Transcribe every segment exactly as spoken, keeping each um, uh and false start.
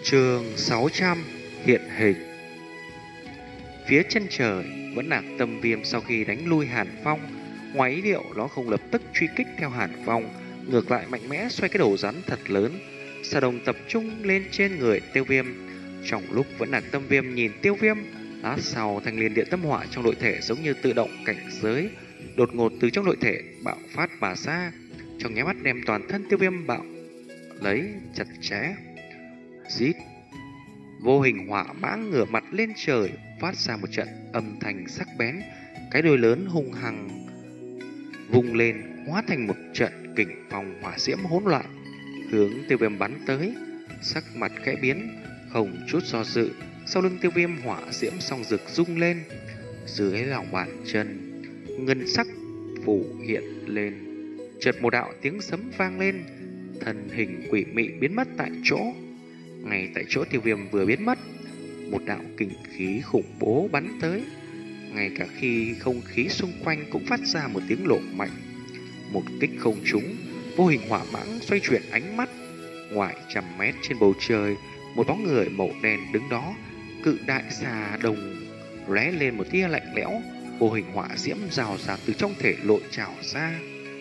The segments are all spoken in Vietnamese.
Chương sáu trăm hiện hình. Phía chân trời vẫn lạc tâm viêm sau khi đánh lui Hàn Phong. Ngoài ý liệu, nó không lập tức truy kích theo Hàn Phong, ngược lại mạnh mẽ xoay cái đầu rắn thật lớn. Sa Đồng tập trung lên trên người Tiêu Viêm. Trong lúc vẫn lạc tâm viêm nhìn Tiêu Viêm, lát sau thanh liên điện tâm hỏa trong nội thể giống như tự động cảnh giới, đột ngột từ trong nội thể bạo phát mà ra, trong nháy mắt đem toàn thân Tiêu Viêm bạo lấy chặt chẽ. Rít, vô hình hỏa mãng ngửa mặt lên trời, phát ra một trận âm thanh sắc bén, cái đuôi lớn hung hăng vung lên, hóa thành một trận kình phong hỏa diễm hỗn loạn, hướng Tiêu Viêm bắn tới. Sắc mặt khẽ biến, không chút do dự, sau lưng Tiêu Viêm hỏa diễm song rực rung lên, dưới lòng bàn chân ngân sắc phủ hiện lên, chợt một đạo tiếng sấm vang lên, thân hình quỷ mị biến mất tại chỗ. Ngay tại chỗ Tiêu Viêm vừa biến mất, một đạo kình khí khủng bố bắn tới. Ngay cả khi không khí xung quanh cũng phát ra một tiếng nổ mạnh. Một kích không trúng, vô hình hỏa mãng xoay chuyển ánh mắt. Ngoài trăm mét trên bầu trời, một bóng người màu đen đứng đó, cự đại xà đồng lóe lên một tia lạnh lẽo, vô hình hỏa diễm rào rạt từ trong thể lội trào ra.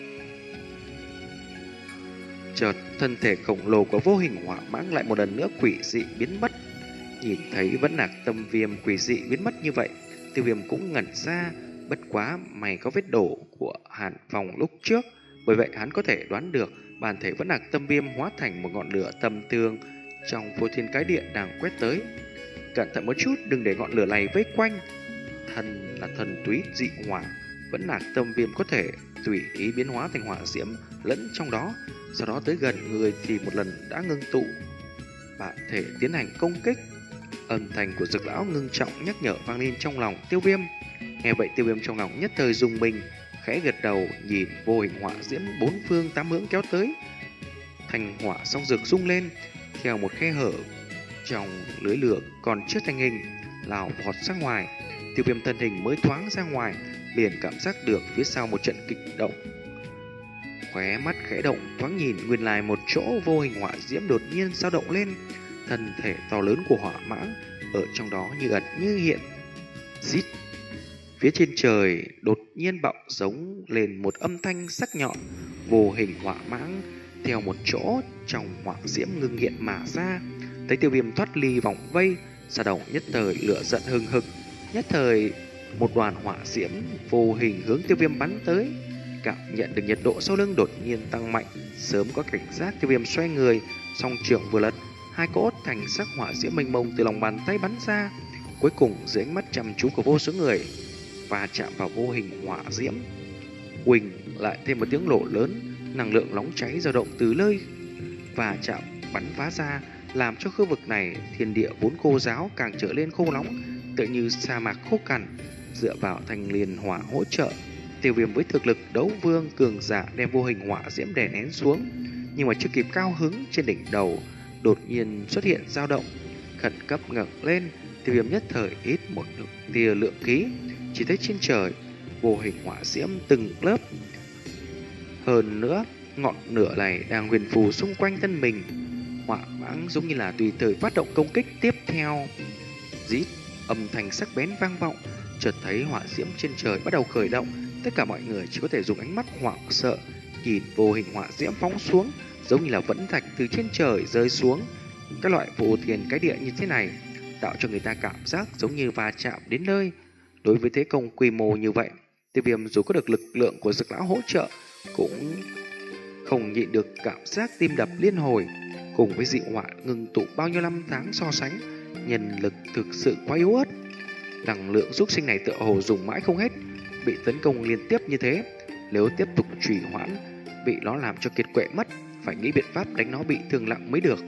Chợt thân thể khổng lồ của vô hình hỏa mãng lại một lần nữa quỷ dị biến mất. Nhìn thấy vẫn lạc tâm viêm quỷ dị biến mất như vậy, Tiêu Viêm cũng ngẩn ra. Bất quá mày có vết đổ của Hàn Phong lúc trước, bởi vậy hắn có thể đoán được bản thể vẫn lạc tâm viêm hóa thành một ngọn lửa tầm tương trong phô thiên cái địa đang quét tới. Cẩn thận một chút, đừng để ngọn lửa này vây quanh. Thần là thần túy dị hỏa, vẫn lạc tâm viêm có thể tùy ý biến hóa thành hỏa diễm lẫn trong đó, sau đó tới gần người thì một lần đã ngưng tụ bản thể tiến hành công kích. Âm thanh của Dực lão ngưng trọng nhắc nhở vang lên trong lòng Tiêu Viêm. Nghe vậy Tiêu Viêm trong lòng nhất thời rùng mình, khẽ gật đầu nhìn vô hình hỏa diễm bốn phương tám hướng kéo tới. Thành hỏa song rực rung lên, theo một khe hở trong lưới lửa còn chưa thành hình, lao vọt ra ngoài. Tiêu Viêm thân hình mới thoáng ra ngoài, liền cảm giác được phía sau một trận kịch động. Khóe mắt khẽ động, thoáng nhìn nguyên lai một chỗ vô hình hỏa diễm đột nhiên dao động lên, thân thể to lớn của hỏa mãng ở trong đó như ẩn như hiện. Rít, phía trên trời đột nhiên bạo giống lên một âm thanh sắc nhọn, vô hình hỏa mãng theo một chỗ trong hỏa diễm ngưng hiện mà ra. Thấy Tiêu Viêm thoát ly vòng vây, Sa Đồng nhất thời lửa giận hừng hực, nhất thời một đoàn hỏa diễm vô hình hướng Tiêu Viêm bắn tới. Cảm nhận được nhiệt độ sau lưng đột nhiên tăng mạnh, sớm có cảnh giác, Tiêu Viêm xoay người, song trường vừa lật, hai cỗ thành sắc hỏa diễm mênh mông từ lòng bàn tay bắn ra, cuối cùng dưới ánh mắt chăm chú của vô số người và chạm vào vô hình hỏa diễm. Quỳnh lại thêm một tiếng nổ lớn, năng lượng nóng cháy dao động từ nơi và chạm bắn phá ra, làm cho khu vực này thiên địa vốn khô ráo càng trở lên khô nóng, tựa như sa mạc khô cằn. Dựa vào thanh liên hỏa hỗ trợ, Tiêu Viêm với thực lực đấu vương cường giả đem vô hình hỏa diễm đè nén xuống, nhưng mà chưa kịp cao hứng, trên đỉnh đầu đột nhiên xuất hiện dao động, khẩn cấp ngẩng lên. Tiêu Viêm nhất thời hít một tia lượng khí, chỉ thấy trên trời vô hình hỏa diễm từng lớp, hơn nữa ngọn lửa này đang huyền phù xung quanh thân mình. Hỏa mãng giống như là tùy thời phát động công kích tiếp theo. Rít, âm thanh sắc bén vang vọng, chợt thấy hỏa diễm trên trời bắt đầu khởi động. Tất cả mọi người chỉ có thể dùng ánh mắt hoảng sợ nhìn vô hình hỏa diễm phóng xuống, giống như là vẫn thạch từ trên trời rơi xuống. Các loại vô thiên cái địa như thế này tạo cho người ta cảm giác giống như va chạm đến nơi. Đối với thế công quy mô như vậy, Tiêu Viêm dù có được lực lượng của Dực lão hỗ trợ cũng không nhịn được cảm giác tim đập liên hồi. Cùng với dị hỏa ngừng tụ bao nhiêu năm tháng so sánh, nhân lực thực sự quá yếu ớt. Năng lượng xúc sinh này tựa hồ dùng mãi không hết, bị tấn công liên tiếp như thế, nếu tiếp tục trì hoãn, bị nó làm cho kiệt quệ mất, phải nghĩ biện pháp đánh nó bị thương nặng mới được.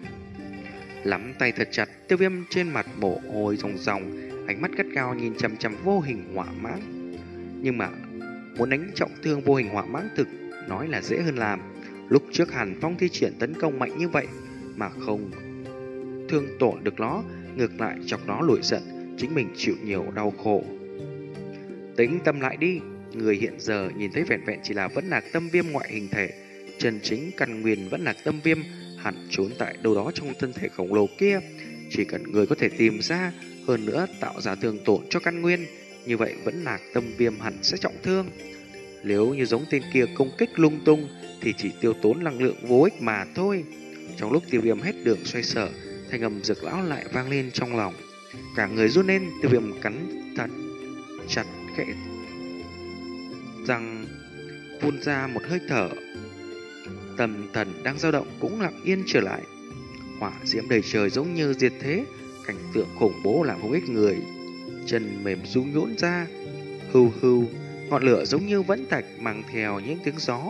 Lắm tay thật chặt, Tiêu Viêm trên mặt mồ hôi ròng ròng, ánh mắt gắt gao nhìn chằm chằm vô hình hỏa mãng. Nhưng mà muốn đánh trọng thương vô hình hỏa mãng thực nói là dễ hơn làm. Lúc trước Hàn Phong thi triển tấn công mạnh như vậy mà không thương tổn được nó, ngược lại chọc nó nổi giận, chính mình chịu nhiều đau khổ. Tĩnh tâm lại đi, người hiện giờ nhìn thấy vẹn vẹn chỉ là vẫn lạc tâm viêm ngoại hình thể, chân chính căn nguyên vẫn lạc tâm viêm hẳn trốn tại đâu đó trong thân thể khổng lồ kia. Chỉ cần người có thể tìm ra, hơn nữa tạo ra thương tổn cho căn nguyên, như vậy vẫn Nạc Tâm Viêm hẳn sẽ trọng thương. Nếu như giống tên kia công kích lung tung thì chỉ tiêu tốn năng lượng vô ích mà thôi. Trong lúc Tiêu Viêm hết đường xoay sở, thanh âm Dược lão lại vang lên trong lòng. Cả người run lên, Tiêu Viêm cắn thật chặt khẽ răng, phun ra một hơi thở. Tâm thần đang dao động cũng lặng yên trở lại. Hỏa diễm đầy trời giống như diệt thế, cảnh tượng khủng bố làm không ít người chân mềm run nhũn ra. Hưu hưu, ngọn lửa giống như vẫn thạch mang theo những tiếng gió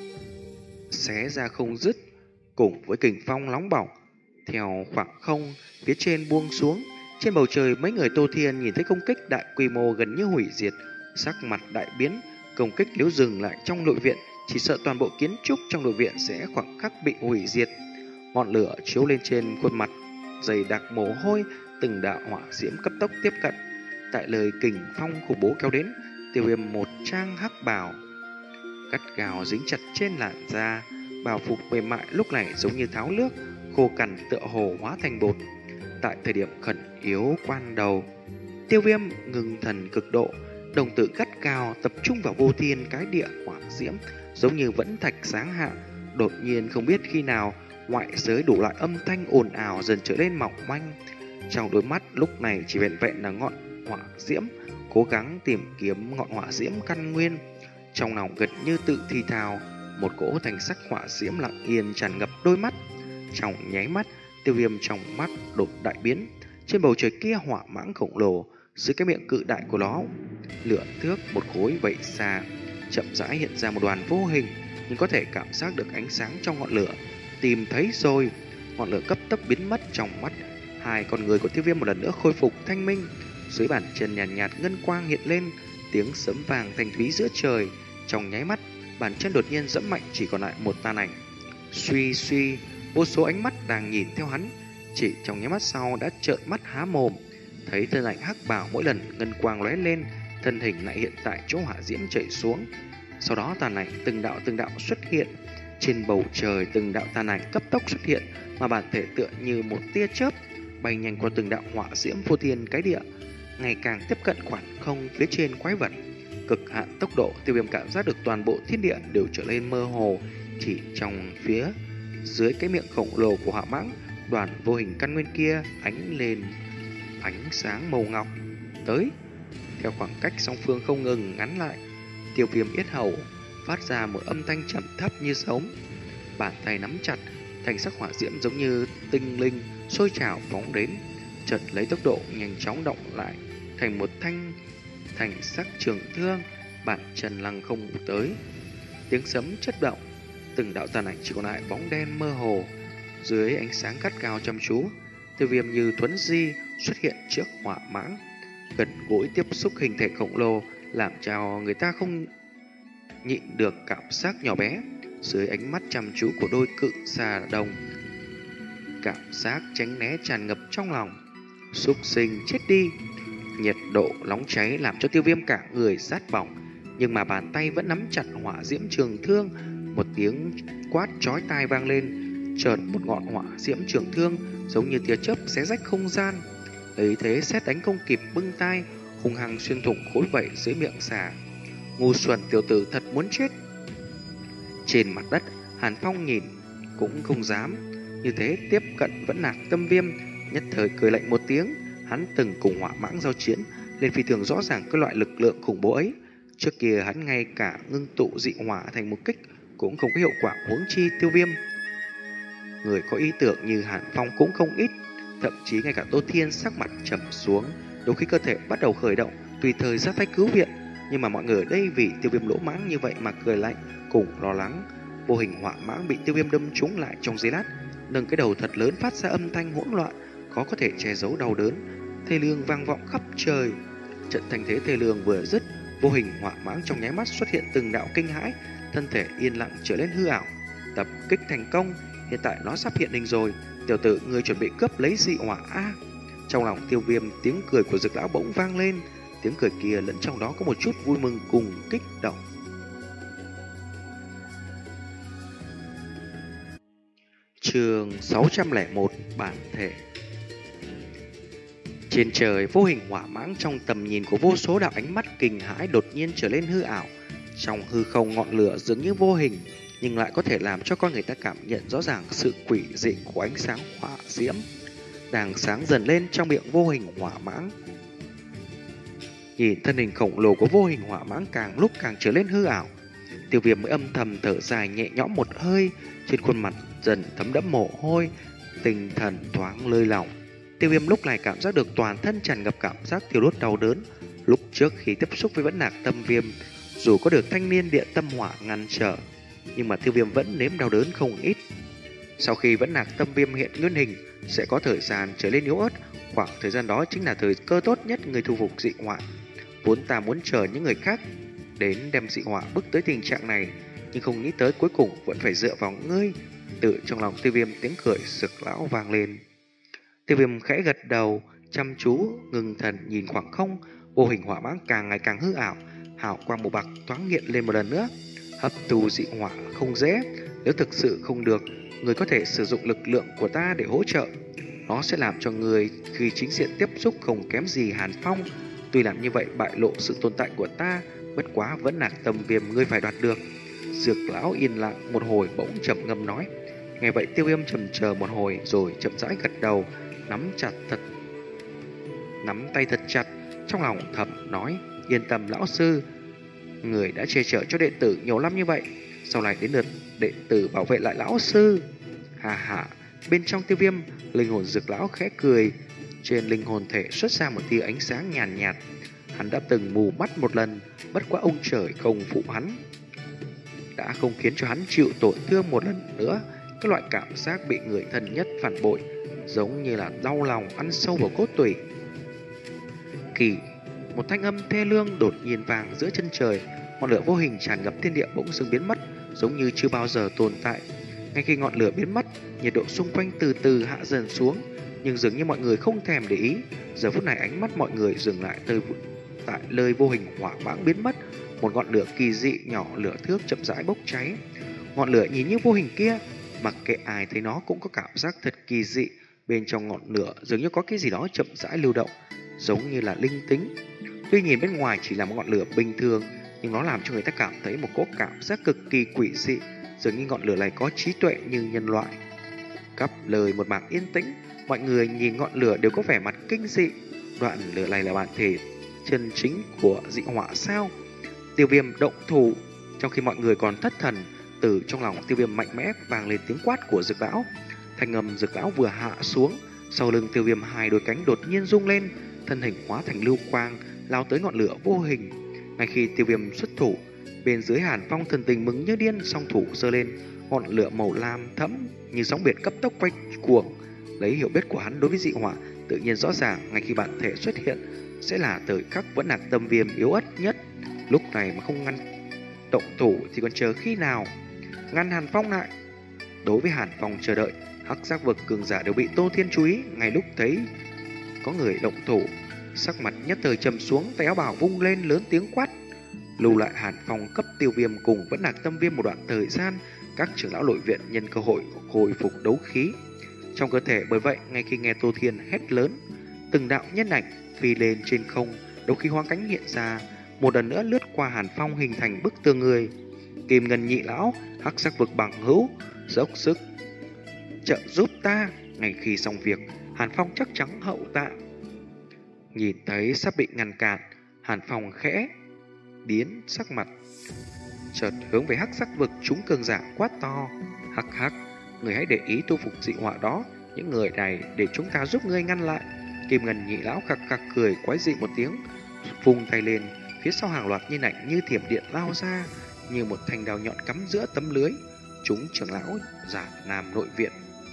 xé ra không dứt, cùng với kình phong nóng bỏng theo khoảng không phía trên buông xuống. Trên bầu trời, mấy người Tô Thiên nhìn thấy công kích đại quy mô gần như hủy diệt, sắc mặt đại biến. Công kích nếu dừng lại trong nội viện, chỉ sợ toàn bộ kiến trúc trong nội viện sẽ khoảng khắc bị hủy diệt. Ngọn lửa chiếu lên trên khuôn mặt dày đặc mồ hôi, từng đạo hỏa diễm cấp tốc tiếp cận. Tại lời kình phong khủng bố kéo đến, Tiêu Viêm một trang hắc bào cắt gào dính chặt trên làn da, bào phục mềm mại lúc này giống như tháo nước, khô cằn tựa hồ hóa thành bột. Tại thời điểm khẩn yếu quan đầu, Tiêu Viêm ngừng thần cực độ, đồng tử gắt cao tập trung vào vô thiên cái địa hỏa diễm, giống như vẫn thạch sáng hạ. Đột nhiên không biết khi nào, ngoại giới đủ loại âm thanh ồn ào dần trở nên mỏng manh. Trong đôi mắt lúc này chỉ vẹn vẹn là ngọn hỏa diễm, cố gắng tìm kiếm ngọn hỏa diễm căn nguyên. Trong lòng gần như tự thì thào, một cỗ thành sắc hỏa diễm lặng yên tràn ngập đôi mắt. Trong nháy mắt, Tiêu Viêm trong mắt đột đại biến. Trên bầu trời kia hỏa mãng khổng lồ, dưới cái miệng cự đại của nó, lửa thước một khối vậy xa, chậm rãi hiện ra một đoàn vô hình, nhưng có thể cảm giác được ánh sáng trong ngọn lửa. Tìm thấy rồi, ngọn lửa cấp tốc biến mất trong mắt. Hai con người của Tiêu Viêm một lần nữa khôi phục thanh minh. Dưới bàn chân nhàn nhạt, nhạt ngân quang hiện lên, tiếng sấm vàng thanh thúy giữa trời. Trong nháy mắt, bàn chân đột nhiên dẫm mạnh, chỉ còn lại một tàn ảnh. Suy suy, vô số ánh mắt đang nhìn theo hắn, chỉ trong nháy mắt sau đã trợn mắt há mồm. Thấy thân ảnh hắc bào mỗi lần ngân quang lóe lên, thân hình lại hiện tại chỗ hỏa diễm chảy xuống. Sau đó tàn ảnh từng đạo từng đạo xuất hiện. Trên bầu trời từng đạo tàn ảnh cấp tốc xuất hiện, mà bản thể tựa như một tia chớp bay nhanh qua từng đạo hỏa diễm vô thiên cái địa, ngày càng tiếp cận khoảng không phía trên quái vật. Cực hạn tốc độ, Tiêu Viêm cảm giác được toàn bộ thiên địa đều trở nên mơ hồ. Chỉ trong phía dưới cái miệng khổng lồ của hỏa mãng, đoàn vô hình căn nguyên kia ánh lên ánh sáng màu ngọc. Tới, theo khoảng cách song phương không ngừng ngắn lại, Tiêu Viêm yết hầu phát ra một âm thanh trầm thấp như sóng. Bàn tay nắm chặt, thành sắc hỏa diễm giống như tinh linh sôi trào phóng đến, chợt lấy tốc độ nhanh chóng động lại thành một thanh thành sắc trường thương. Bàn chân lăng không tới, tiếng sấm chất động, từng đạo tàn ảnh chỉ còn lại bóng đen mơ hồ. Dưới ánh sáng gắt cao chăm chú, Tiêu Viêm như thuấn di xuất hiện trước hỏa mãng, gần gũi tiếp xúc hình thể khổng lồ, làm cho người ta không nhịn được cảm giác nhỏ bé. Dưới ánh mắt chăm chú của đôi cự xà đồng, cảm giác tránh né tràn ngập trong lòng. Súc sinh chết đi! Nhiệt độ nóng cháy làm cho Tiêu Viêm cả người rát bỏng, nhưng mà bàn tay vẫn nắm chặt hỏa diễm trường thương. Một tiếng quát chói tai vang lên, chợt một ngọn hỏa diễm trường thương giống như tia chớp xé rách không gian, lấy thế xét đánh không kịp bưng tay, hung hăng xuyên thủng khối vảy dưới miệng xà. Ngu xuẩn tiểu tử thật muốn chết! Trên mặt đất, Hàn Phong nhìn cũng không dám như thế tiếp cận Vẫn Nạc Tâm Viêm, nhất thời cười lạnh một tiếng. Hắn từng cùng hỏa mãng giao chiến, nên phi thường rõ ràng cái loại lực lượng khủng bố ấy. Trước kia hắn ngay cả ngưng tụ dị hỏa thành một kích cũng không có hiệu quả, huống chi Tiêu Viêm. Người có ý tưởng như Hàn Phong cũng không ít, thậm chí ngay cả Tô Thiên sắc mặt trầm xuống, đôi khi cơ thể bắt đầu khởi động, tùy thời ra tay cứu viện. Nhưng mà mọi người ở đây vì Tiêu Viêm lỗ mãng như vậy mà cười lạnh, cùng lo lắng. Vô hình hỏa mãng bị Tiêu Viêm đâm trúng lại trong giây lát, nâng cái đầu thật lớn phát ra âm thanh hỗn loạn, khó có thể che giấu đau đớn, thê lương vang vọng khắp trời. Trận thanh thế thê lương vừa dứt, vô hình hỏa mãng trong nháy mắt xuất hiện từng đạo kinh hãi, thân thể yên lặng trở lên hư ảo. Tập kích thành công, hiện tại nó sắp hiện hình rồi. Tiểu tử, người chuẩn bị cướp lấy dị hỏa a? Trong lòng Tiêu Viêm, tiếng cười của Dực lão bỗng vang lên. Tiếng cười kia lẫn trong đó có một chút vui mừng cùng kích động. Chương sáu trăm lẻ một bản thể. Trên trời, vô hình hỏa mãng trong tầm nhìn của vô số đạo ánh mắt kinh hãi đột nhiên trở lên hư ảo. Trong hư không, ngọn lửa dường như vô hình, nhưng lại có thể làm cho con người ta cảm nhận rõ ràng sự quỷ dị của ánh sáng hỏa diễm đang sáng dần lên trong miệng vô hình hỏa mãng. Nhìn thân hình khổng lồ của vô hình hỏa mãng càng lúc càng trở lên hư ảo, Tiêu Viêm mới âm thầm thở dài nhẹ nhõm một hơi, trên khuôn mặt dần thấm đẫm mồ hôi, tinh thần thoáng lơi lỏng. Tiêu Viêm lúc này cảm giác được toàn thân tràn ngập cảm giác thiêu đốt đau đớn. Lúc trước khi tiếp xúc với Vẫn Nạc Tâm Viêm, dù có được thanh niên địa tâm hỏa ngăn trở, nhưng mà Tiêu Viêm vẫn nếm đau đớn không ít. Sau khi Vẫn Nạc Tâm Viêm hiện nguyên hình, sẽ có thời gian trở lên yếu ớt. Khoảng thời gian đó chính là thời cơ tốt nhất người thu phục dị hỏa. Vốn ta muốn chờ những người khác đến đem dị hỏa bước tới tình trạng này, nhưng không nghĩ tới cuối cùng vẫn phải dựa vào ngươi. Tự trong lòng Tiêu Viêm tiếng cười sực lão vang lên. Tiêu Viêm khẽ gật đầu, chăm chú ngừng thần nhìn khoảng không. Vô hình hỏa mãng càng ngày càng hư ảo, hào quang màu bạc thoáng hiện lên một lần nữa. Hấp thu dị hỏa không dễ, nếu thực sự không được, người có thể sử dụng lực lượng của ta để hỗ trợ. Nó sẽ làm cho người khi chính diện tiếp xúc không kém gì Hàn Phong. Tuy làm như vậy bại lộ sự tồn tại của ta, bất quá Vẫn Nạc Tâm Viêm ngươi phải đoạt được. Dược lão yên lặng một hồi bỗng trầm ngâm nói. Nghe vậy Tiêu Viêm trầm chờ một hồi rồi chậm rãi gật đầu, nắm chặt thật nắm tay thật chặt, trong lòng thầm nói: yên tâm lão sư, người đã che chở cho đệ tử nhiều năm như vậy, sau này đến lượt đệ tử bảo vệ lại lão sư. Hà hà. Bên trong Tiêu Viêm, linh hồn dược lão khẽ cười, trên linh hồn thể xuất ra một tia ánh sáng nhàn nhạt, nhạt. Hắn đã từng mù mắt một lần, bất quá ông trời không phụ hắn, đã không khiến cho hắn chịu tổn thương một lần nữa. Cái loại cảm giác bị người thân nhất phản bội, giống như là đau lòng ăn sâu vào cốt tủy. Kỳ, một thanh âm thê lương đột nhiên vang giữa chân trời, ngọn lửa vô hình tràn ngập thiên địa bỗng dưng biến mất, giống như chưa bao giờ tồn tại. Ngay khi ngọn lửa biến mất, nhiệt độ xung quanh từ từ hạ dần xuống, nhưng dường như mọi người không thèm để ý. Giờ phút này ánh mắt mọi người dừng lại tới tại nơi vô hình hỏa mãng biến mất. Một ngọn lửa kỳ dị nhỏ lửa thước chậm rãi bốc cháy. Ngọn lửa nhìn như vô hình kia, mặc kệ ai thấy nó cũng có cảm giác thật kỳ dị. Bên trong ngọn lửa dường như có cái gì đó chậm rãi lưu động, giống như là linh tính. Tuy nhìn bên ngoài chỉ là một ngọn lửa bình thường, nhưng nó làm cho người ta cảm thấy một cỗ cảm giác cực kỳ quỷ dị, dường như ngọn lửa này có trí tuệ như nhân loại. Cắp lời một mảng yên tĩnh, mọi người nhìn ngọn lửa đều có vẻ mặt kinh dị. Đoạn lửa này là bản thể chân chính của dị hỏa sao? Tiêu Viêm động thủ. Trong khi mọi người còn thất thần, từ trong lòng Tiêu Viêm mạnh mẽ vang lên tiếng quát của Dược lão. Thanh âm Dược lão vừa hạ xuống, sau lưng Tiêu Viêm hai đôi cánh đột nhiên rung lên, thân hình hóa thành lưu quang lao tới ngọn lửa vô hình. Ngay khi Tiêu Viêm xuất thủ, bên dưới Hàn Phong thần tình mừng như điên, song thủ giơ lên, ngọn lửa màu lam thẫm như sóng biển cấp tốc quay cuồng. Lấy hiểu biết của hắn đối với dị hỏa, tự nhiên rõ ràng ngay khi bản thể xuất hiện sẽ là thời khắc Vẫn Nạc Tâm Viêm yếu ớt nhất. Lúc này mà không ngăn động thủ thì còn chờ khi nào? Ngăn Hàn Phong lại. Đối với Hàn Phong chờ đợi, hắc giác vực cường giả đều bị Tô Thiên chú ý. Ngay lúc thấy có người động thủ, sắc mặt nhất thời trầm xuống, tay áo bào vung lên lớn tiếng quát: lưu lại Hàn Phong, cấp Tiêu Viêm cùng Vẫn Nạc Tâm Viêm một đoạn thời gian. Các trưởng lão nội viện nhân cơ hội hồi phục đấu khí trong cơ thể. Bởi vậy ngay khi nghe Tô Thiên hét lớn, từng đạo nhân ảnh phi lên trên không, đấu khí hóa cánh hiện ra, một lần nữa lướt qua Hàn Phong hình thành bức tường người. Kim Ngân nhị lão, hắc sắc vực bằng hữu, dốc sức trợ giúp ta. Ngay khi xong việc, Hàn Phong chắc chắn hậu tạ. Nhìn thấy sắp bị ngăn cản, Hàn Phong khẽ biến sắc mặt, chợt hướng về hắc sắc vực chúng cường giả quát to: hắc hắc, người hãy để ý thu phục dị hỏa đó, những người này để chúng ta giúp ngươi ngăn lại. Kim Ngân nhị lão khặc khặc cười quái dị một tiếng, vung tay lên, phía sau hàng loạt nhân ảnh như thiểm điện lao ra, như một thanh đao nhọn cắm giữa tấm lưới. Chúng trưởng lão giả nam nội viện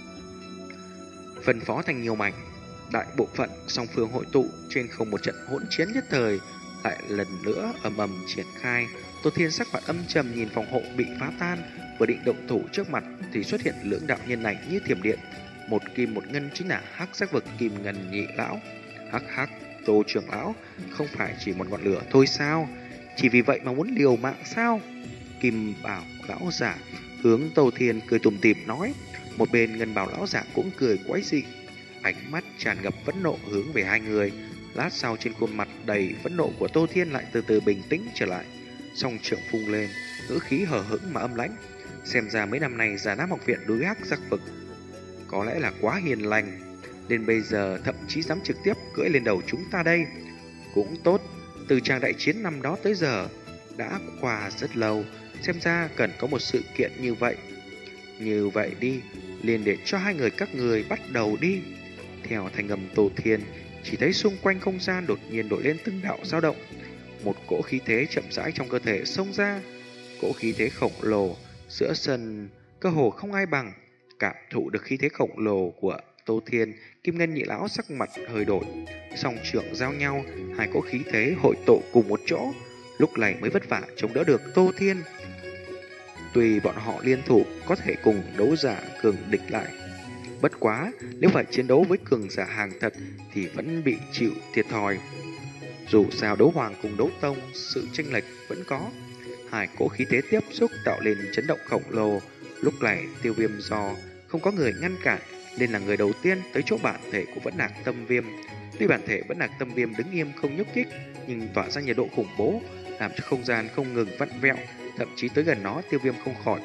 phân phó thành nhiều mảnh, đại bộ phận song phương hội tụ trên không. Một trận hỗn chiến nhất thời lại lần nữa ầm ầm triển khai. Tô Thiên sắc mặt âm trầm nhìn phòng hộ bị phá tan, vừa định động thủ trước mặt thì xuất hiện lưỡng đạo nhân ảnh như thiểm điện, một kim một ngân, chính là hắc sắc vực Kim Ngân nhị lão. Hắc hắc, Tô trưởng lão, không phải chỉ một ngọn lửa thôi sao? Chỉ vì vậy mà muốn liều mạng sao? Kim bảo lão giả hướng Tô Thiên cười tủm tỉm nói. Một bên Ngân Bào lão giả cũng cười quái dị, ánh mắt tràn ngập phẫn nộ hướng về hai người. Lát sau trên khuôn mặt đầy phẫn nộ của Tô Thiên lại từ từ bình tĩnh trở lại, song trưởng phung lên, ngữ khí hờ hững mà âm lãnh. Xem ra mấy năm nay Già Nam học viện đối ác giặc vực có lẽ là quá hiền lành, đến bây giờ thậm chí dám trực tiếp cưỡi lên đầu chúng ta đây. Cũng tốt, từ tràng đại chiến năm đó tới giờ đã qua rất lâu, xem ra cần có một sự kiện như vậy. Như vậy đi, liền để cho hai người các người bắt đầu đi. Theo thanh âm Tô Thiên, chỉ thấy xung quanh không gian đột nhiên đổi lên từng đạo dao động. Một cỗ khí thế chậm rãi trong cơ thể xông ra, cỗ khí thế khổng lồ giữa sân cơ hồ không ai bằng. Cảm thụ được khí thế khổng lồ của Tô Thiên, Kim Ngân nhị lão sắc mặt hơi đổi, song trưởng giao nhau, hai cỗ khí thế hội tụ cùng một chỗ, lúc này mới vất vả chống đỡ được Tô Thiên. Tuy bọn họ liên thủ có thể cùng đấu giả cường địch lại, bất quá nếu phải chiến đấu với cường giả hàng thật thì vẫn bị chịu thiệt thòi. Dù sao đấu hoàng cùng đấu tông, sự chênh lệch vẫn có. Hai cỗ khí thế tiếp xúc tạo lên chấn động khổng lồ. Lúc này Tiêu Viêm do không có người ngăn cản nên là người đầu tiên tới chỗ bản thể của Vẫn Nạc Tâm Viêm. Tuy bản thể Vẫn Nạc Tâm Viêm đứng im không nhúc nhích, nhưng tỏa ra nhiệt độ khủng bố, làm cho không gian không ngừng vặn vẹo. Thậm chí tới gần nó, Tiêu Viêm không khỏi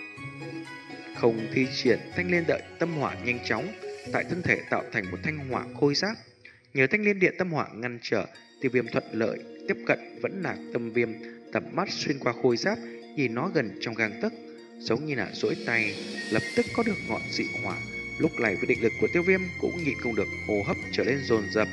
không thi triển thanh liên đợi tâm hỏa nhanh chóng tại thân thể tạo thành một thanh hỏa khôi giáp. Nhờ thanh liên điện tâm hỏa ngăn trở, Tiêu Viêm thuận lợi tiếp cận Vẫn Nạc Tâm Viêm, tầm mắt xuyên qua khôi giáp, nhìn nó gần trong gang tấc, giống như là duỗi tay lập tức có được ngọn dị hỏa. Lúc này với định lực của Tiêu Viêm cũng nhịn không được hô hấp trở lên dồn dập.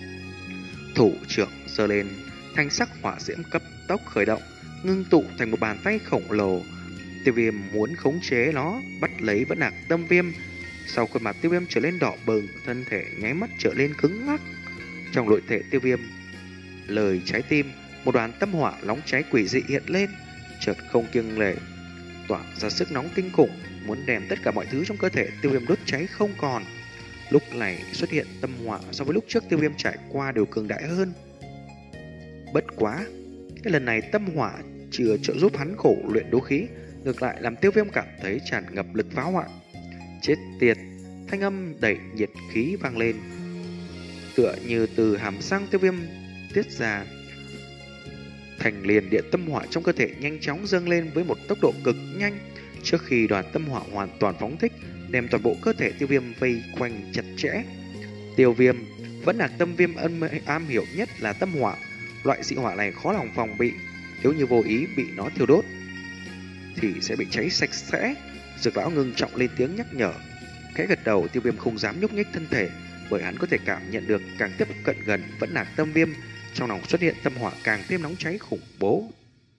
Thủ trưởng giơ lên, thanh sắc hỏa diễm cấp tốc khởi động, ngưng tụ thành một bàn tay khổng lồ. Tiêu Viêm muốn khống chế nó, bắt lấy Vẫn Nạc Tâm Viêm. Sau khuôn mặt Tiêu Viêm trở lên đỏ bừng, thân thể nháy mắt trở lên cứng ngắc. Trong nội thể Tiêu Viêm lời trái tim, một đoàn tâm hỏa nóng cháy quỷ dị hiện lên, chợt không kiêng nể tỏa ra sức nóng kinh khủng, muốn đem tất cả mọi thứ trong cơ thể Tiêu Viêm đốt cháy không còn. Lúc này xuất hiện tâm hỏa so với lúc trước Tiêu Viêm trải qua đều cường đại hơn. Bất quá, cái lần này tâm hỏa chưa trợ giúp hắn khổ luyện đấu khí, ngược lại làm Tiêu Viêm cảm thấy tràn ngập lực phá hoại. Chết tiệt! Thanh âm đẩy nhiệt khí vang lên, tựa như từ hàm răng Tiêu Viêm tiết ra. Thành liền điện tâm hỏa trong cơ thể nhanh chóng dâng lên với một tốc độ cực nhanh. Trước khi đoàn tâm hỏa hoàn toàn phóng thích, đem toàn bộ cơ thể Tiêu Viêm vây quanh chặt chẽ. Tiêu Viêm vẫn là tâm viêm ân am hiểu nhất là tâm hỏa. Loại dị hỏa này khó lòng phòng bị, nếu như vô ý bị nó thiêu đốt thì sẽ bị cháy sạch sẽ. Dược lão ngưng trọng lên tiếng nhắc nhở. Khẽ gật đầu, Tiêu Viêm không dám nhúc nhích thân thể, bởi hắn có thể cảm nhận được càng tiếp cận gần Vẫn Nạc Tâm Viêm, trong lòng xuất hiện tâm hỏa càng thêm nóng cháy khủng bố.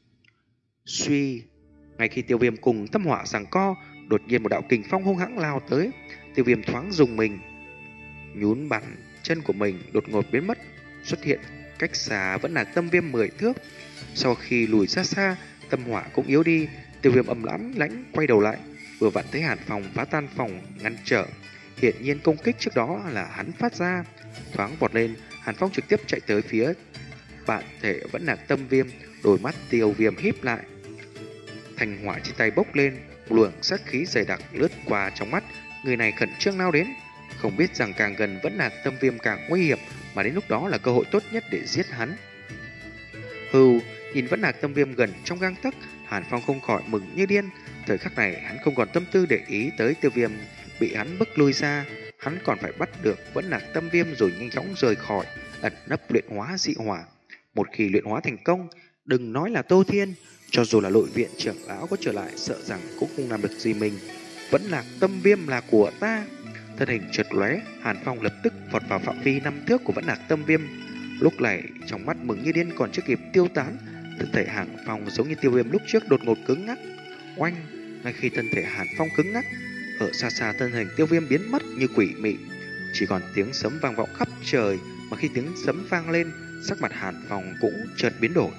Suy, ngay khi Tiêu Viêm cùng tâm hỏa giằng co, đột nhiên một đạo kình phong hung hãng lao tới. Tiêu Viêm thoáng dùng mình, nhún bàn chân của mình đột ngột biến mất, xuất hiện cách xa Vẫn Nạc Tâm Viêm mười thước. Sau khi lùi xa xa, tâm hỏa cũng yếu đi. Tiêu Viêm âm lãnh lãnh quay đầu lại, vừa vặn thấy Hàn Phong phá tan phòng ngăn trở. Hiển nhiên công kích trước đó là hắn phát ra. Thoáng vọt lên, Hàn Phong trực tiếp chạy tới phía bản thể Vẫn Nạc Tâm Viêm. Đôi mắt Tiêu Viêm híp lại, thành hỏa trên tay bốc lên, luồng sát khí dày đặc lướt qua trong mắt. Người này khẩn trương lao đến, không biết rằng càng gần Vẫn Nạc Tâm Viêm càng nguy hiểm, mà đến lúc đó là cơ hội tốt nhất để giết hắn. Hừ, nhìn Vẫn Nạc Tâm Viêm gần trong gang tấc, Hàn Phong không khỏi mừng như điên. Thời khắc này hắn không còn tâm tư để ý tới Tiêu Viêm bị hắn bức lui ra, hắn còn phải bắt được Vẫn Nạc Tâm Viêm rồi nhanh chóng rời khỏi, ẩn nấp luyện hóa dị hỏa. Một khi luyện hóa thành công, đừng nói là Tô Thiên, cho dù là nội viện trưởng lão có trở lại, sợ rằng cũng không làm được gì mình. Vẫn Nạc Tâm Viêm là của ta. Thân hình chợt lóe, Hàn Phong lập tức vọt vào phạm vi năm thước của Vẫn Nạc Tâm Viêm. Lúc này trong mắt mừng như điên còn chưa kịp tiêu tán, thân thể Hàn Phong giống như Tiêu Viêm lúc trước đột ngột cứng ngắc. Oanh! Ngay khi thân thể Hàn Phong cứng ngắc, ở xa xa thân hình Tiêu Viêm biến mất như quỷ mị, chỉ còn tiếng sấm vang vọng khắp trời. Mà khi tiếng sấm vang lên, sắc mặt Hàn Phong cũng chợt biến đổi.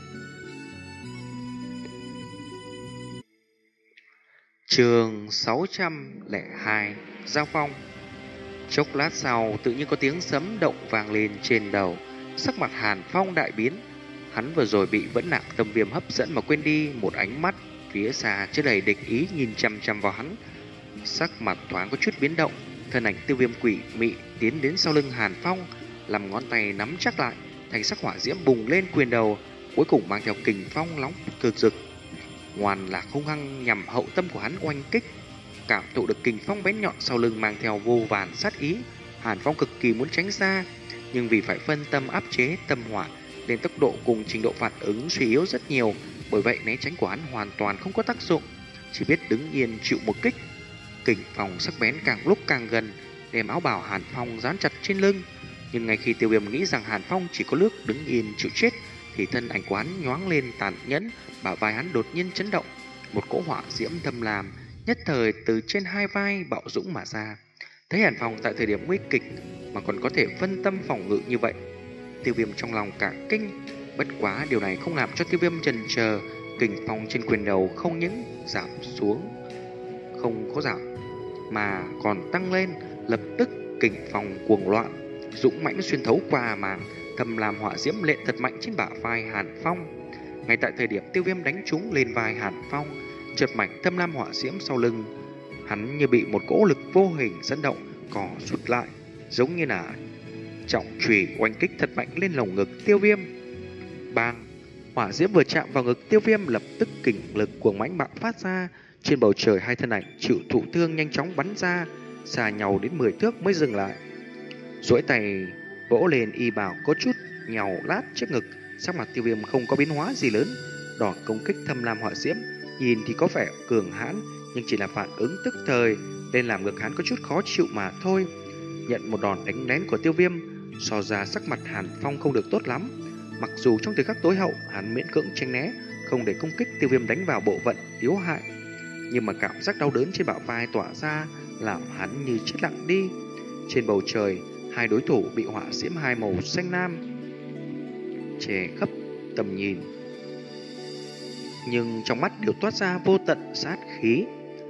Chương sáu trăm lẻ hai, Giao Phong. Chốc lát sau, tự nhiên có tiếng sấm động vang lên trên đầu. Sắc mặt Hàn Phong đại biến. Hắn vừa rồi bị Vẫn Nạc Tâm Viêm hấp dẫn mà quên đi một ánh mắt phía xa chứa đầy địch ý nhìn chăm chăm vào hắn. Sắc mặt thoáng có chút biến động, thân ảnh tiêu viêm quỷ mị tiến đến sau lưng Hàn Phong, làm ngón tay nắm chắc lại, thành sắc hỏa diễm bùng lên quyền đầu, cuối cùng mang theo kình phong nóng cực rực. Ngoan là hung hăng nhằm hậu tâm của hắn oanh kích. Cảm thụ được kình phong bén nhọn sau lưng mang theo vô vàn sát ý, Hàn Phong cực kỳ muốn tránh ra, nhưng vì phải phân tâm áp chế tâm hỏa nên tốc độ cùng trình độ phản ứng suy yếu rất nhiều, bởi vậy né tránh của hắn hoàn toàn không có tác dụng, chỉ biết đứng yên chịu một kích. Kình phong sắc bén càng lúc càng gần, đem áo bào Hàn Phong dán chặt trên lưng. Nhưng ngay khi Tiêu Viêm nghĩ rằng Hàn Phong chỉ có nước đứng yên chịu chết, thì thân ảnh của hắn nhoáng lên tàn nhẫn, bả vai hắn đột nhiên chấn động, một cỗ hỏa diễm thâm lam nhất thời từ trên hai vai bạo dũng mà ra. Thấy Hàn Phong tại thời điểm nguy kịch mà còn có thể phân tâm phòng ngự như vậy, Tiêu Viêm trong lòng cả kinh. Bất quá điều này không làm cho Tiêu Viêm chần chờ, kình phong trên quyền đầu không những giảm xuống, không có giảm mà còn tăng lên, lập tức kình phong cuồng loạn, dũng mãnh xuyên thấu qua màng, thầm làm hỏa diễm lệ thật mạnh trên bả vai Hàn Phong. Ngay tại thời điểm Tiêu Viêm đánh trúng lên vai Hàn Phong, chợt mảnh thâm lam hỏa diễm sau lưng hắn như bị một cỗ lực vô hình dẫn động, cò rút lại, giống như là trọng chùy oanh kích thật mạnh lên lồng ngực Tiêu Viêm. Bang! Hỏa diễm vừa chạm vào ngực Tiêu Viêm, lập tức kình lực cuồng mãnh bạo phát ra. Trên bầu trời hai thân ảnh chịu thụ thương nhanh chóng bắn ra, xa nhau đến mười thước mới dừng lại. Duỗi tay vỗ lên y bào có chút nhàu lát trước ngực, sắc mặt Tiêu Viêm không có biến hóa gì lớn. Đòn công kích thâm lam hỏa diễm nhìn thì có vẻ cường hãn, nhưng chỉ là phản ứng tức thời nên làm ngực hắn có chút khó chịu mà thôi. Nhận một đòn đánh lén của Tiêu Viêm, so ra sắc mặt Hàn Phong không được tốt lắm. Mặc dù trong thời khắc tối hậu hắn miễn cưỡng tránh né, không để công kích Tiêu Viêm đánh vào bộ phận yếu hại, nhưng mà cảm giác đau đớn trên bả vai tỏa ra làm hắn như chết lặng đi. Trên bầu trời, hai đối thủ bị hỏa diễm hai màu xanh lam che khắp tầm nhìn, nhưng trong mắt đều toát ra vô tận sát khí.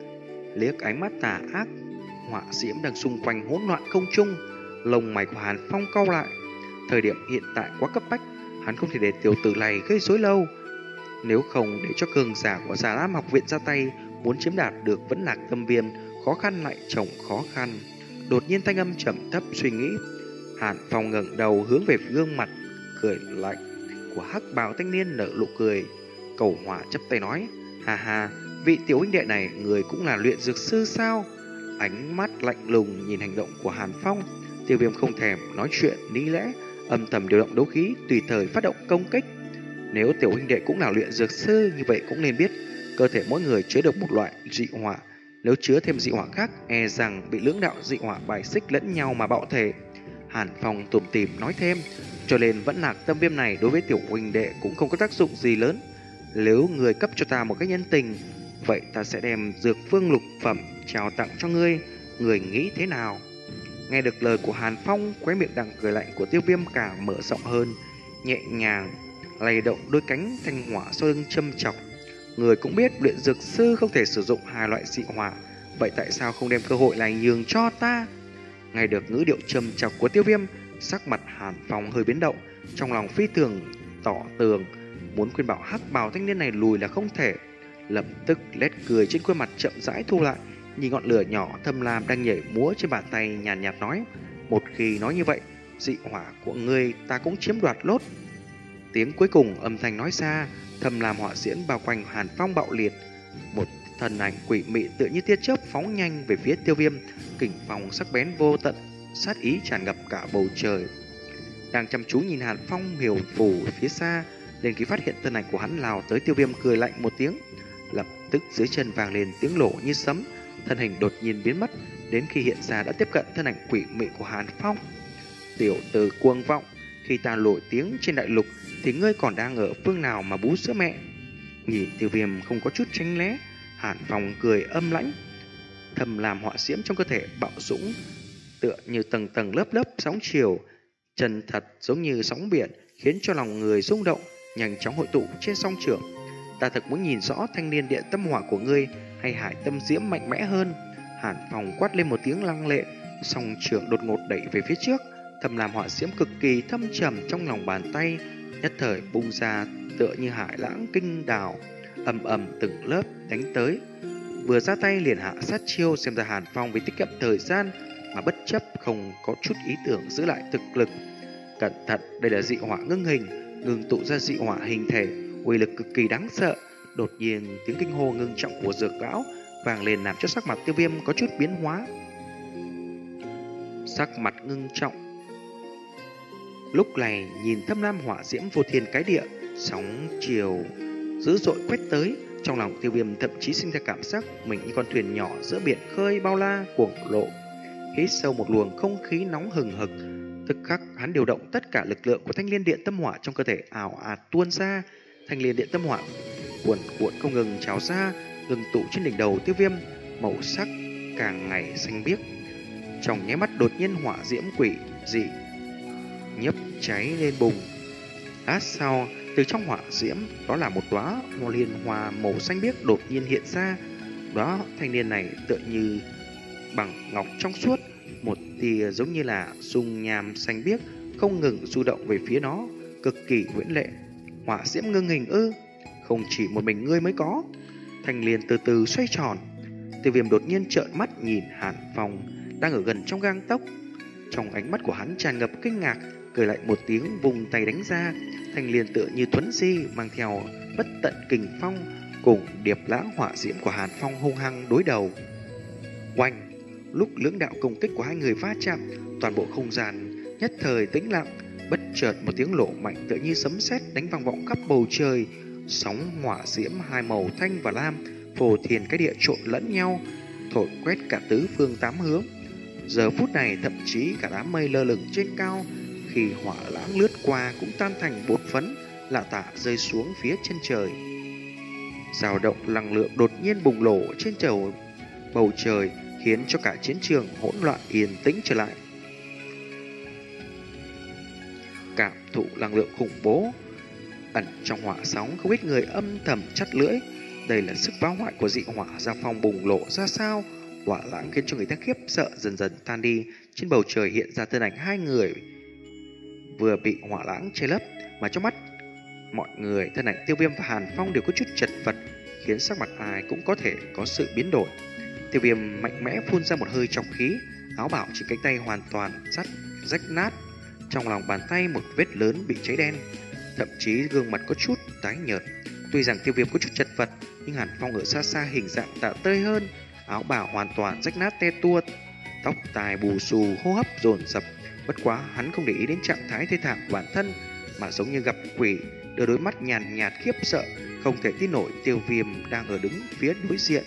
Liếc ánh mắt tà ác, hỏa diễm đang xung quanh hỗn loạn không trung, lông mày của Hàn Phong cau lại. Thời điểm hiện tại quá cấp bách, hắn không thể để tiểu tử này gây rối lâu. Nếu không để cho cường giả của Già Lam học viện ra tay, muốn chiếm đạt được Vẫn Lạc Tâm Viêm, khó khăn lại chồng khó khăn. Đột nhiên thanh âm trầm thấp suy nghĩ, Hàn Phong ngẩng đầu hướng về gương mặt cười lạnh của hắc bào thanh niên, nở nụ cười cầu hòa, chắp tay nói: "Ha ha, vị tiểu huynh đệ này, người cũng là luyện dược sư sao?" Ánh mắt lạnh lùng nhìn hành động của Hàn Phong, Tiêu Viêm không thèm nói chuyện lý lẽ, âm thầm điều động đấu khí, tùy thời phát động công kích. Nếu tiểu huynh đệ cũng là luyện dược sư, như vậy cũng nên biết cơ thể mỗi người chứa được một loại dị hỏa, nếu chứa thêm dị hỏa khác, e rằng bị lưỡng đạo dị hỏa bài xích lẫn nhau mà bạo thể. Hàn Phong tủm tỉm nói thêm, cho nên Vẫn Lạc Tâm Viêm này đối với tiểu huynh đệ cũng không có tác dụng gì lớn. Nếu người cấp cho ta một cái nhân tình, vậy ta sẽ đem dược phương lục phẩm trao tặng cho ngươi, người nghĩ thế nào? Nghe được lời của Hàn Phong, khóe miệng đằng cười lạnh của Tiêu Viêm càng mở rộng hơn, nhẹ nhàng lay động đôi cánh thanh hỏa sau lưng châm chọc. Người cũng biết luyện dược sư không thể sử dụng hai loại dị hỏa, vậy tại sao không đem cơ hội này nhường cho ta? Nghe được ngữ điệu châm chọc của Tiêu Viêm, sắc mặt Hàn Phong hơi biến động, trong lòng phi thường tỏ tường, muốn khuyên bảo hắc bào thanh niên này lùi là không thể. Lập tức nét cười trên khuôn mặt chậm rãi thu lại, nhìn ngọn lửa nhỏ thâm lam đang nhảy múa trên bàn tay, nhàn nhạt, nhạt nói: "Một khi nói như vậy, dị hỏa của ngươi ta cũng chiếm đoạt lốt." Tiếng cuối cùng âm thanh nói ra, thầm làm hỏa diễm bao quanh Hàn Phong bạo liệt. Một thần ảnh quỷ mị tựa như tia chớp phóng nhanh về phía Tiêu Viêm, kình phong sắc bén vô tận, sát ý tràn ngập cả bầu trời. Đang chăm chú nhìn Hàn Phong hiều phù phía xa, đến khi phát hiện thân ảnh của hắn lao tới, Tiêu Viêm cười lạnh một tiếng, lập tức dưới chân vang lên tiếng nổ như sấm, thân hình đột nhiên biến mất, đến khi hiện ra đã tiếp cận thân ảnh quỷ mị của Hàn Phong. "Tiểu tử cuồng vọng, khi ta nổi tiếng trên đại lục thì ngươi còn đang ở phương nào mà bú sữa mẹ?" Nhìn Tiêu Viêm không có chút tránh né, Hàn Phong cười âm lãnh, thầm làm hỏa diễm trong cơ thể bạo dũng, tựa như tầng tầng lớp lớp sóng chiều, chân thật giống như sóng biển, khiến cho lòng người rung động, nhanh chóng hội tụ trên song trường. "Ta thật muốn nhìn rõ thanh niên địa tâm hỏa của ngươi hay hải tâm diễm mạnh mẽ hơn." Hàn Phong quát lên một tiếng lăng lệ, song trường đột ngột đẩy về phía trước, thầm làm hỏa diễm cực kỳ thâm trầm trong lòng bàn tay, nhất thời bung ra tựa như hải lãng kinh đảo, ầm ầm từng lớp đánh tới. vừa ra tay liền hạ sát chiêu, xem ra Hàn Phong vì tiết kiệm thời gian mà bất chấp không có chút ý tưởng giữ lại thực lực. Cẩn thận, đây là dị hỏa ngưng hình, ngưng tụ ra dị hỏa hình thể, uy lực cực kỳ đáng sợ. Đột nhiên tiếng kinh hô ngưng trọng của Dược lão vang lên làm cho sắc mặt Tiêu Viêm có chút biến hóa. Sắc mặt ngưng trọng. Lúc này nhìn thâm lam hỏa diễm vô thiên cái địa, sóng chiều dữ dội quét tới, trong lòng Tiêu Viêm thậm chí sinh ra cảm giác mình như con thuyền nhỏ giữa biển khơi bao la cuồng lộ. Hít sâu một luồng không khí nóng hừng hực, tức khắc hắn điều động tất cả lực lượng của Thanh Liên Điện Tâm Hỏa trong cơ thể ảo ạt tuôn ra. Thanh Liên Điện Tâm Hỏa cuộn cuộn không ngừng trào ra, ngừng tụ trên đỉnh đầu Tiêu Viêm, màu sắc càng ngày xanh biếc. Trong nháy mắt đột nhiên hỏa diễm quỷ dị nhấp cháy lên bùng. Lát sau, từ trong hỏa diễm đó là một đóa liên hoa màu xanh biếc đột nhiên hiện ra. Đóa thanh niên này tựa như bằng ngọc trong suốt, một tia giống như là dung nham xanh biếc không ngừng du động về phía nó, cực kỳ huyễn lệ. Hỏa diễm ngưng hình ư? Không chỉ một mình ngươi mới có. Thanh liên từ từ xoay tròn. Tiêu Viêm đột nhiên trợn mắt nhìn Hàn Phong đang ở gần trong gang tấc. Trong ánh mắt của hắn tràn ngập kinh ngạc, cười lại một tiếng vùng tay đánh ra. Thanh liên tựa như thuấn di mang theo bất tận kình phong cùng điệp lãng hỏa diễm của Hàn Phong hung hăng đối đầu. Oanh! Lúc lưỡng đạo công kích của hai người va chạm, toàn bộ không gian nhất thời tĩnh lặng. Bất chợt một tiếng nổ mạnh tựa như sấm sét đánh vang vọng khắp bầu trời. Sóng hỏa diễm hai màu thanh và lam phô thiên cái địa trộn lẫn nhau, thổi quét cả tứ phương tám hướng. Giờ phút này thậm chí cả đám mây lơ lửng trên cao, khi hỏa lãng lướt qua cũng tan thành bột phấn, lạ tả rơi xuống phía chân trời. Dao động năng lượng đột nhiên bùng nổ trên trời bầu trời, khiến cho cả chiến trường hỗn loạn yên tĩnh trở lại. Cảm thụ năng lượng khủng bố ẩn trong hỏa sóng, không ít người âm thầm chắt lưỡi. Đây là sức phá hoại của dị hỏa giao phong bùng nổ ra sao? Hỏa lãng khiến cho người ta khiếp sợ dần dần tan đi. Trên bầu trời hiện ra thân ảnh hai người vừa bị hỏa lãng che lấp, mà trong mắt mọi người thân ảnh Tiêu Viêm và Hàn Phong đều có chút chật vật, khiến sắc mặt ai cũng có thể có sự biến đổi. Tiêu Viêm mạnh mẽ phun ra một hơi trọng khí, áo bảo trên cánh tay hoàn toàn rách rách nát, trong lòng bàn tay một vết lớn bị cháy đen, thậm chí gương mặt có chút tái nhợt. Tuy rằng Tiêu Viêm có chút chật vật, nhưng Hàn Phong ở xa xa hình dạng tạ tơi hơn, áo bào hoàn toàn rách nát te tua, tóc tai bù xù, hô hấp dồn dập. Bất quá hắn không để ý đến trạng thái thê thảm của bản thân, mà giống như gặp quỷ, đưa đôi mắt nhàn nhạt khiếp sợ, không thể tin nổi Tiêu Viêm đang ở đứng phía đối diện.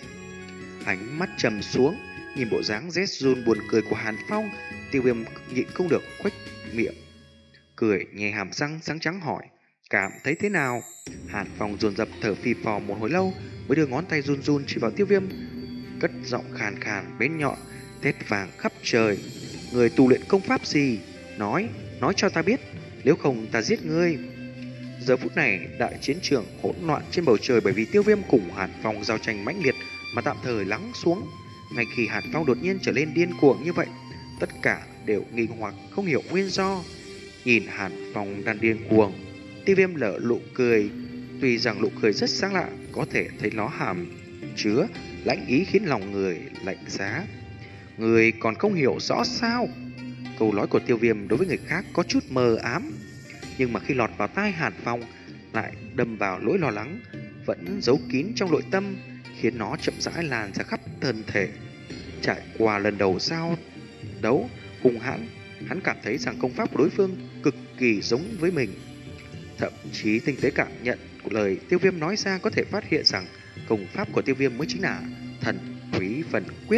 Ánh mắt trầm xuống, nhìn bộ dáng rét run buồn cười của Hàn Phong, Tiêu Viêm nhịn không được khuếch miệng, cười nhè hàm răng sáng trắng hỏi: cảm thấy thế nào? Hàn Phong dồn dập thở phì phò một hồi lâu, mới đưa ngón tay run run chỉ vào Tiêu Viêm, cất giọng khàn khàn bén nhọn, thét vàng khắp trời: người tu luyện công pháp gì? Nói, nói cho ta biết, nếu không ta giết ngươi. Giờ phút này đại chiến trường hỗn loạn trên bầu trời, bởi vì Tiêu Viêm cùng Hàn Phong giao tranh mãnh liệt mà tạm thời lắng xuống. Ngay khi Hàn Phong đột nhiên trở lên điên cuồng như vậy, tất cả đều nghi hoặc không hiểu nguyên do. Nhìn Hàn Phong đang điên cuồng, Tiêu Viêm lở nụ cười, tuy rằng nụ cười rất sáng lạ, có thể thấy nó hàm chứa lãnh ý khiến lòng người lạnh giá. Người còn không hiểu rõ sao? Câu nói của Tiêu Viêm đối với người khác có chút mờ ám, nhưng mà khi lọt vào tai Hàn Phong lại đâm vào nỗi lo lắng vẫn giấu kín trong nội tâm, khiến nó chậm rãi lan ra khắp thân thể. Trải qua lần đầu giao đấu cùng hắn, hắn cảm thấy rằng công pháp của đối phương cực kỳ giống với mình. Thậm chí tinh tế cảm nhận của lời Tiêu Viêm nói ra, có thể phát hiện rằng công pháp của Tiêu Viêm mới chính là thần quý phần quyết.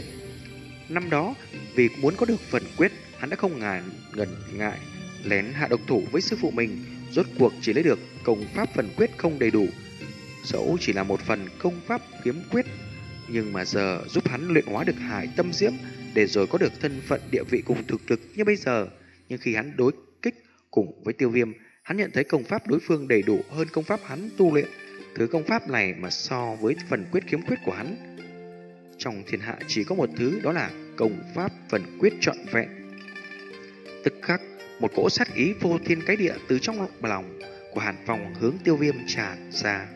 Năm đó vì muốn có được phần quyết, hắn đã không ngại ngần ngại lén hạ độc thủ với sư phụ mình, rốt cuộc chỉ lấy được công pháp phần quyết không đầy đủ, dẫu chỉ là một phần công pháp kiếm quyết, nhưng mà giờ giúp hắn luyện hóa được hải tâm diễm, để rồi có được thân phận địa vị cùng thực lực như bây giờ. Nhưng khi hắn đối kích cùng với Tiêu Viêm, hắn nhận thấy công pháp đối phương đầy đủ hơn công pháp hắn tu luyện. Thứ công pháp này mà so với phần quyết kiếm quyết của hắn, trong thiên hạ chỉ có một thứ, đó là công pháp phần quyết trọn vẹn. Tức khắc một cỗ sát ý vô thiên cái địa từ trong lòng của Hàn Phong hướng Tiêu Viêm tràn ra.